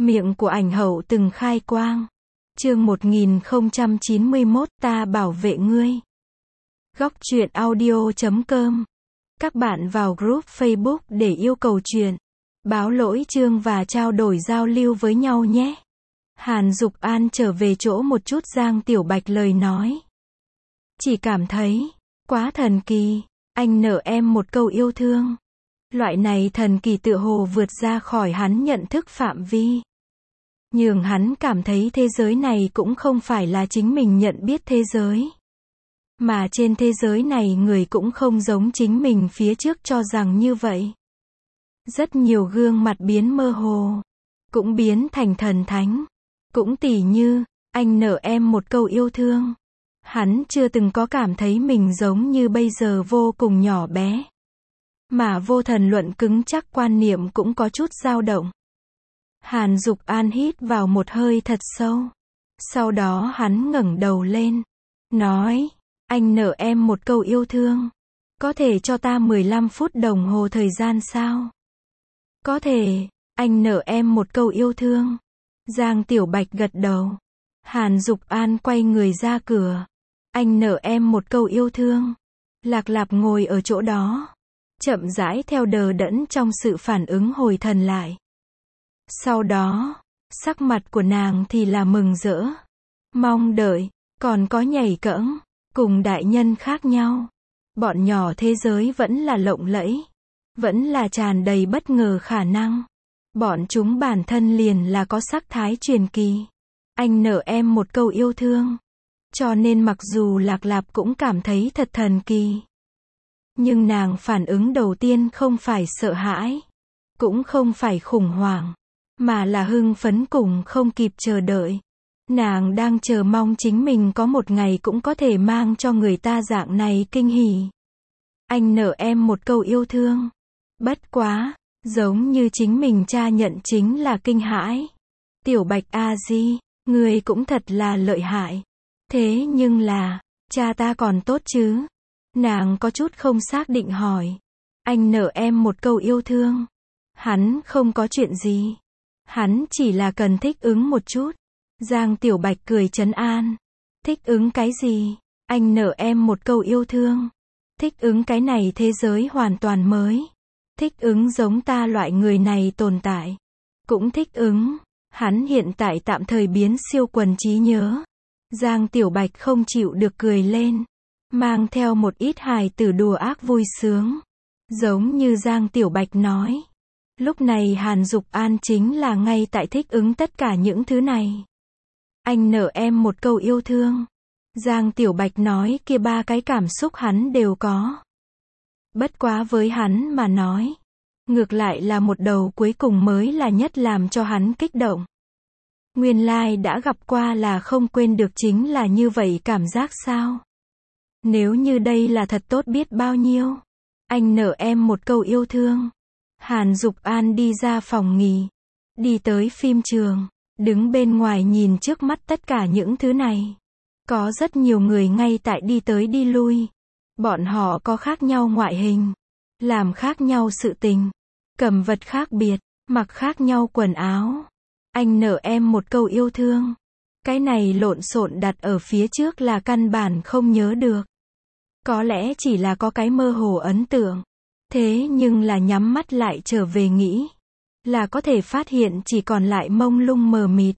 Miệng của ảnh hậu từng khai quang. Chương 1091, ta bảo vệ ngươi. Góc truyện audio.com. Các bạn vào group Facebook để yêu cầu truyện, báo lỗi chương và trao đổi giao lưu với nhau nhé. Hàn Dục An trở về chỗ một chút, Giang Tiểu Bạch lời nói. Chỉ cảm thấy quá thần kỳ, anh nợ em một câu yêu thương. Loại này thần kỳ tựa hồ vượt ra khỏi hắn nhận thức phạm vi. Nhường hắn cảm thấy thế giới này cũng không phải là chính mình nhận biết thế giới. Mà trên thế giới này người cũng không giống chính mình phía trước cho rằng như vậy. Rất nhiều gương mặt biến mơ hồ, cũng biến thành thần thánh. Cũng tỉ như, anh nợ em một câu yêu thương. Hắn chưa từng có cảm thấy mình giống như bây giờ vô cùng nhỏ bé. Mà vô thần luận cứng chắc quan niệm cũng có chút dao động. Hàn Dục An hít vào một hơi thật sâu. Sau đó hắn ngẩng đầu lên, nói, anh nợ em một câu yêu thương. Có thể cho ta 15 phút đồng hồ thời gian sao? Có thể, anh nợ em một câu yêu thương. Giang Tiểu Bạch gật đầu. Hàn Dục An quay người ra cửa. Anh nợ em một câu yêu thương. Lạc Lạp ngồi ở chỗ đó, chậm rãi theo đờ đẫn trong sự phản ứng hồi thần lại. Sau đó, sắc mặt của nàng thì là mừng rỡ, mong đợi, còn có nhảy cẫng, cùng đại nhân khác nhau. Bọn nhỏ thế giới vẫn là lộng lẫy, vẫn là tràn đầy bất ngờ khả năng. Bọn chúng bản thân liền là có sắc thái truyền kỳ. Anh nợ em một câu yêu thương. Cho nên mặc dù Lạc Lạp cũng cảm thấy thật thần kỳ. Nhưng nàng phản ứng đầu tiên không phải sợ hãi, cũng không phải khủng hoảng, mà là hưng phấn cùng không kịp chờ đợi. Nàng đang chờ mong chính mình có một ngày cũng có thể mang cho người ta dạng này kinh hỉ. Anh nợ em một câu yêu thương. Bất quá, giống như chính mình cha nhận chính là kinh hãi. Tiểu Bạch a di, người cũng thật là lợi hại. Thế nhưng là, cha ta còn tốt chứ? Nàng có chút không xác định hỏi. Anh nợ em một câu yêu thương. Hắn không có chuyện gì. Hắn chỉ là cần thích ứng một chút. Giang Tiểu Bạch cười trấn an. Thích ứng cái gì? Anh nợ em một câu yêu thương. Thích ứng cái này thế giới hoàn toàn mới. Thích ứng giống ta loại người này tồn tại. Cũng thích ứng. Hắn hiện tại tạm thời biến siêu quần trí nhớ. Giang Tiểu Bạch không chịu được cười lên. Mang theo một ít hài tử đùa ác vui sướng. Giống như Giang Tiểu Bạch nói. Lúc này Hàn Dục An chính là ngay tại thích ứng tất cả những thứ này. Anh nợ em một câu yêu thương. Giang Tiểu Bạch nói kia ba cái cảm xúc hắn đều có. Bất quá với hắn mà nói. Ngược lại là một đầu cuối cùng mới là nhất làm cho hắn kích động. Nguyên lai đã gặp qua là không quên được chính là như vậy cảm giác sao? Nếu như đây là thật tốt biết bao nhiêu. Anh nợ em một câu yêu thương. Hàn Dục An đi ra phòng nghỉ. Đi tới phim trường. Đứng bên ngoài nhìn trước mắt tất cả những thứ này. Có rất nhiều người ngay tại đi tới đi lui. Bọn họ có khác nhau ngoại hình. Làm khác nhau sự tình. Cầm vật khác biệt. Mặc khác nhau quần áo. Anh nợ em một câu yêu thương. Cái này lộn xộn đặt ở phía trước là căn bản không nhớ được. Có lẽ chỉ là có cái mơ hồ ấn tượng. Thế nhưng là nhắm mắt lại trở về nghĩ. Là có thể phát hiện chỉ còn lại mông lung mờ mịt.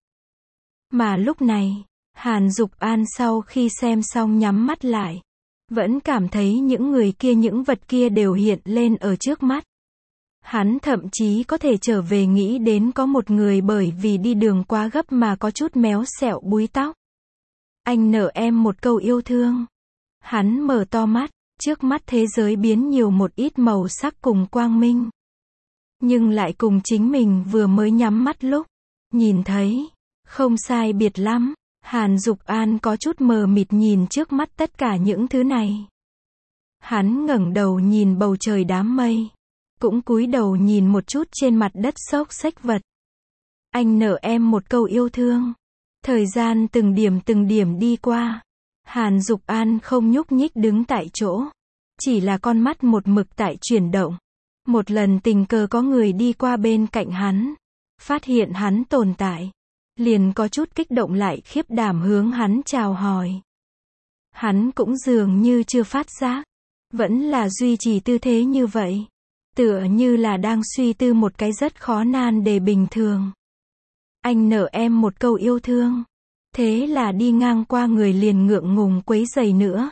Mà lúc này, Hàn Dục An sau khi xem xong nhắm mắt lại. Vẫn cảm thấy những người kia những vật kia đều hiện lên ở trước mắt. Hắn thậm chí có thể trở về nghĩ đến có một người bởi vì đi đường quá gấp mà có chút méo xẹo búi tóc. Anh nợ em một câu yêu thương. Hắn mở to mắt, trước mắt thế giới biến nhiều một ít màu sắc cùng quang minh. Nhưng lại cùng chính mình vừa mới nhắm mắt lúc, nhìn thấy, không sai biệt lắm. Hàn Dục An có chút mờ mịt nhìn trước mắt tất cả những thứ này. Hắn ngẩng đầu nhìn bầu trời đám mây. Cũng cúi đầu nhìn một chút trên mặt đất xốc xếch vật. Anh nợ em một câu yêu thương. Thời gian từng điểm đi qua. Hàn Dục An không nhúc nhích đứng tại chỗ. Chỉ là con mắt một mực tại chuyển động. Một lần tình cờ có người đi qua bên cạnh hắn. phát hiện hắn tồn tại, liền có chút kích động lại khiếp đảm hướng hắn chào hỏi. Hắn cũng dường như chưa phát giác, vẫn là duy trì tư thế như vậy, tựa như là đang suy tư một cái rất khó nan đề bình thường. Anh nợ em một câu yêu thương, thế là đi ngang qua người liền ngượng ngùng quấy rầy nữa.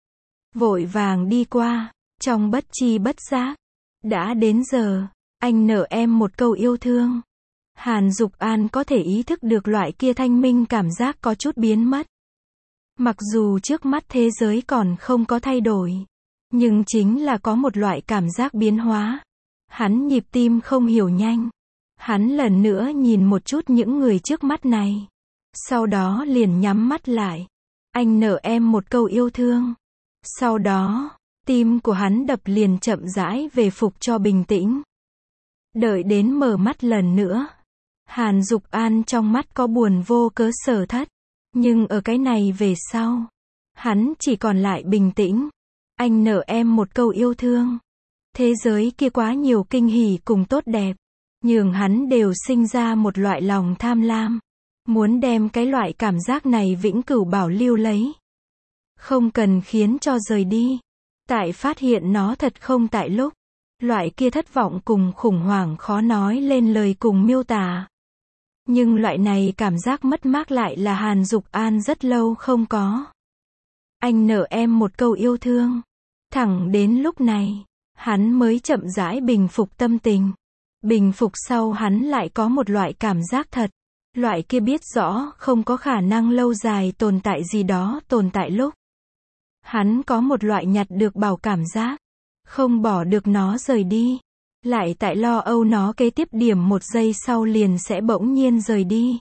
Vội vàng đi qua, trong bất chi bất giác, đã đến giờ, anh nợ em một câu yêu thương. Hàn Dục An có thể ý thức được loại kia thanh minh cảm giác có chút biến mất. Mặc dù trước mắt thế giới còn không có thay đổi, nhưng chính là có một loại cảm giác biến hóa. Hắn nhịp tim không hiểu nhanh. Hắn lần nữa nhìn một chút những người trước mắt này. Sau đó liền nhắm mắt lại. Anh nợ em một câu yêu thương. Sau đó, tim của hắn đập liền chậm rãi về phục cho bình tĩnh. Đợi đến mở mắt lần nữa. Hàn Dục An trong mắt có buồn vô cớ sở thất. Nhưng ở cái này về sau, hắn chỉ còn lại bình tĩnh. Anh nợ em một câu yêu thương. Thế giới kia quá nhiều kinh hỉ cùng tốt đẹp, nhường hắn đều sinh ra một loại lòng tham lam, muốn đem cái loại cảm giác này vĩnh cửu bảo lưu lấy. Không cần khiến cho rời đi. Tại phát hiện nó thật không tại lúc, loại kia thất vọng cùng khủng hoảng khó nói lên lời cùng miêu tả. Nhưng loại này cảm giác mất mát lại là Hàn Dục An rất lâu không có. Anh nợ em một câu yêu thương. Thẳng đến lúc này, hắn mới chậm rãi bình phục tâm tình. Bình phục sau hắn lại có một loại cảm giác thật. Loại kia biết rõ không có khả năng lâu dài tồn tại gì đó tồn tại lúc. Hắn có một loại nhặt được bảo cảm giác. Không bỏ được nó rời đi. Lại tại lo âu nó kế tiếp điểm một giây sau liền sẽ bỗng nhiên rời đi.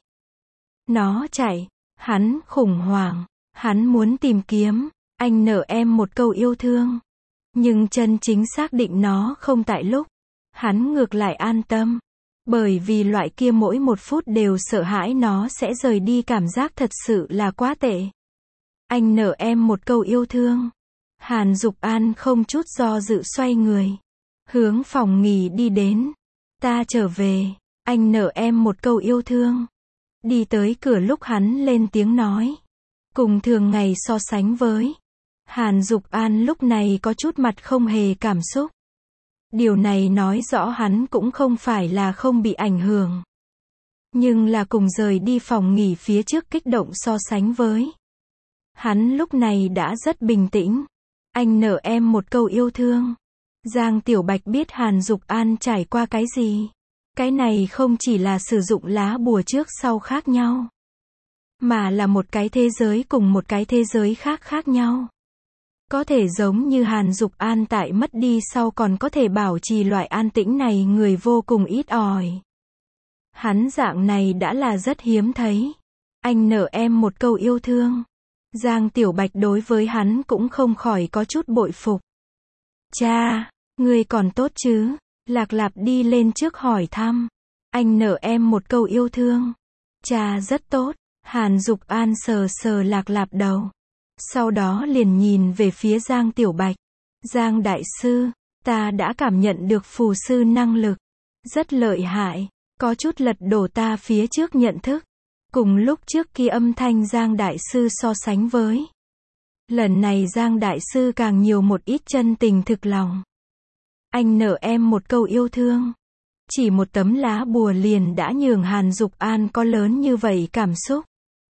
Nó chạy. Hắn khủng hoảng. Hắn muốn tìm kiếm. Anh nợ em một câu yêu thương. Nhưng chân chính xác định nó không tại lúc. Hắn ngược lại an tâm. Bởi vì loại kia mỗi một phút đều sợ hãi nó sẽ rời đi cảm giác thật sự là quá tệ. Anh nợ em một câu yêu thương. Hàn Dục An không chút do dự xoay người. Hướng phòng nghỉ đi đến. Ta trở về. Anh nợ em một câu yêu thương. Đi tới cửa lúc hắn lên tiếng nói. Cùng thường ngày so sánh với. Hàn Dục An lúc này có chút mặt không hề cảm xúc. Điều này nói rõ hắn cũng không phải là không bị ảnh hưởng. Nhưng là cùng rời đi phòng nghỉ phía trước kích động so sánh với. Hắn lúc này đã rất bình tĩnh. Anh nợ em một câu yêu thương. Giang Tiểu Bạch biết Hàn Dục An trải qua cái gì. Cái này không chỉ là sử dụng lá bùa trước sau khác nhau. Mà là một cái thế giới cùng một cái thế giới khác khác nhau. Có thể giống như Hàn Dục An tại mất đi sau còn có thể bảo trì loại an tĩnh này người vô cùng ít ỏi. Hắn dạng này đã là rất hiếm thấy. Anh nợ em một câu yêu thương. Giang Tiểu Bạch đối với hắn cũng không khỏi có chút bội phục. Cha, ngươi còn tốt chứ? Lạc Lạp đi lên trước hỏi thăm. Anh nợ em một câu yêu thương. Cha rất tốt. Hàn Dục An sờ sờ Lạc Lạp đầu. Sau đó liền nhìn về phía Giang Tiểu Bạch. Giang Đại Sư, ta đã cảm nhận được phù sư năng lực. Rất lợi hại, có chút lật đổ ta phía trước nhận thức. Cùng lúc trước kia âm thanh Giang Đại Sư so sánh với. Lần này Giang Đại Sư càng nhiều một ít chân tình thực lòng. Anh nợ em một câu yêu thương. Chỉ một tấm lá bùa liền đã nhường Hàn Dục An có lớn như vậy cảm xúc.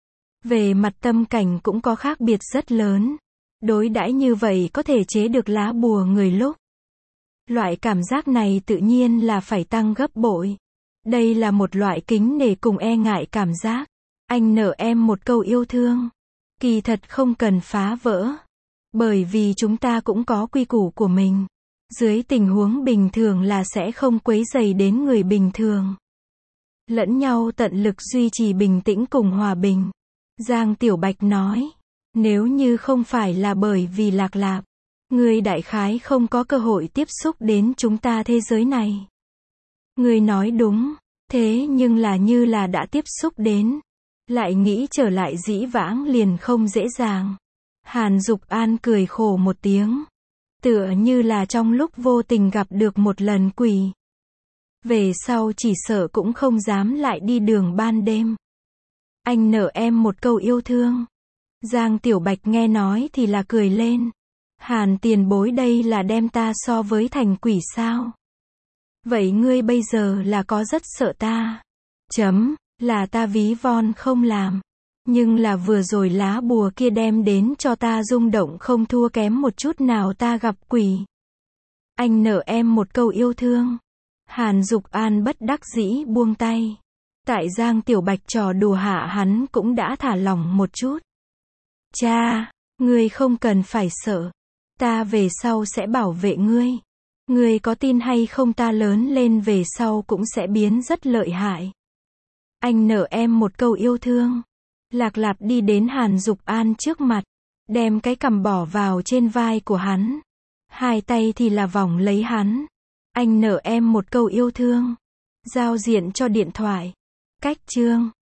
Về mặt tâm cảnh cũng có khác biệt rất lớn. Đối đãi như vậy có thể chế được lá bùa người lúc. Loại cảm giác này tự nhiên là phải tăng gấp bội. Đây là một loại kính nể cùng e ngại cảm giác. Anh nợ em một câu yêu thương. Kỳ thật không cần phá vỡ. Bởi vì chúng ta cũng có quy củ của mình. Dưới tình huống bình thường là sẽ không quấy rầy đến người bình thường. Lẫn nhau tận lực duy trì bình tĩnh cùng hòa bình. Giang Tiểu Bạch nói. Nếu như không phải là bởi vì Lạc Lạp, ngươi đại khái không có cơ hội tiếp xúc đến chúng ta thế giới này. Ngươi nói đúng, thế nhưng là như là đã tiếp xúc đến. Lại nghĩ trở lại dĩ vãng liền không dễ dàng. Hàn Dục An cười khổ một tiếng. Tựa như là trong lúc vô tình gặp được một lần quỷ. Về sau chỉ sợ cũng không dám lại đi đường ban đêm. Anh nợ em một câu yêu thương. Giang Tiểu Bạch nghe nói thì là cười lên. Hàn tiền bối đây là đem ta so với thành quỷ sao? Vậy ngươi bây giờ là có rất sợ ta? Là ta ví von không làm. Nhưng là vừa rồi lá bùa kia đem đến cho ta rung động không thua kém một chút nào ta gặp quỷ. Anh nợ em một câu yêu thương. Hàn Dục An bất đắc dĩ buông tay. Tại Giang Tiểu Bạch trò đùa hạ hắn cũng đã thả lỏng một chút. Cha, ngươi không cần phải sợ. Ta về sau sẽ bảo vệ ngươi. Ngươi có tin hay không ta lớn lên về sau cũng sẽ biến rất lợi hại. Anh nợ em một câu yêu thương. Lạc Lạp đi đến Hàn Dục An trước mặt. Đem cái cằm bỏ vào trên vai của hắn. Hai tay thì là vòng lấy hắn. Anh nợ em một câu yêu thương. Giao diện cho điện thoại. Cách chương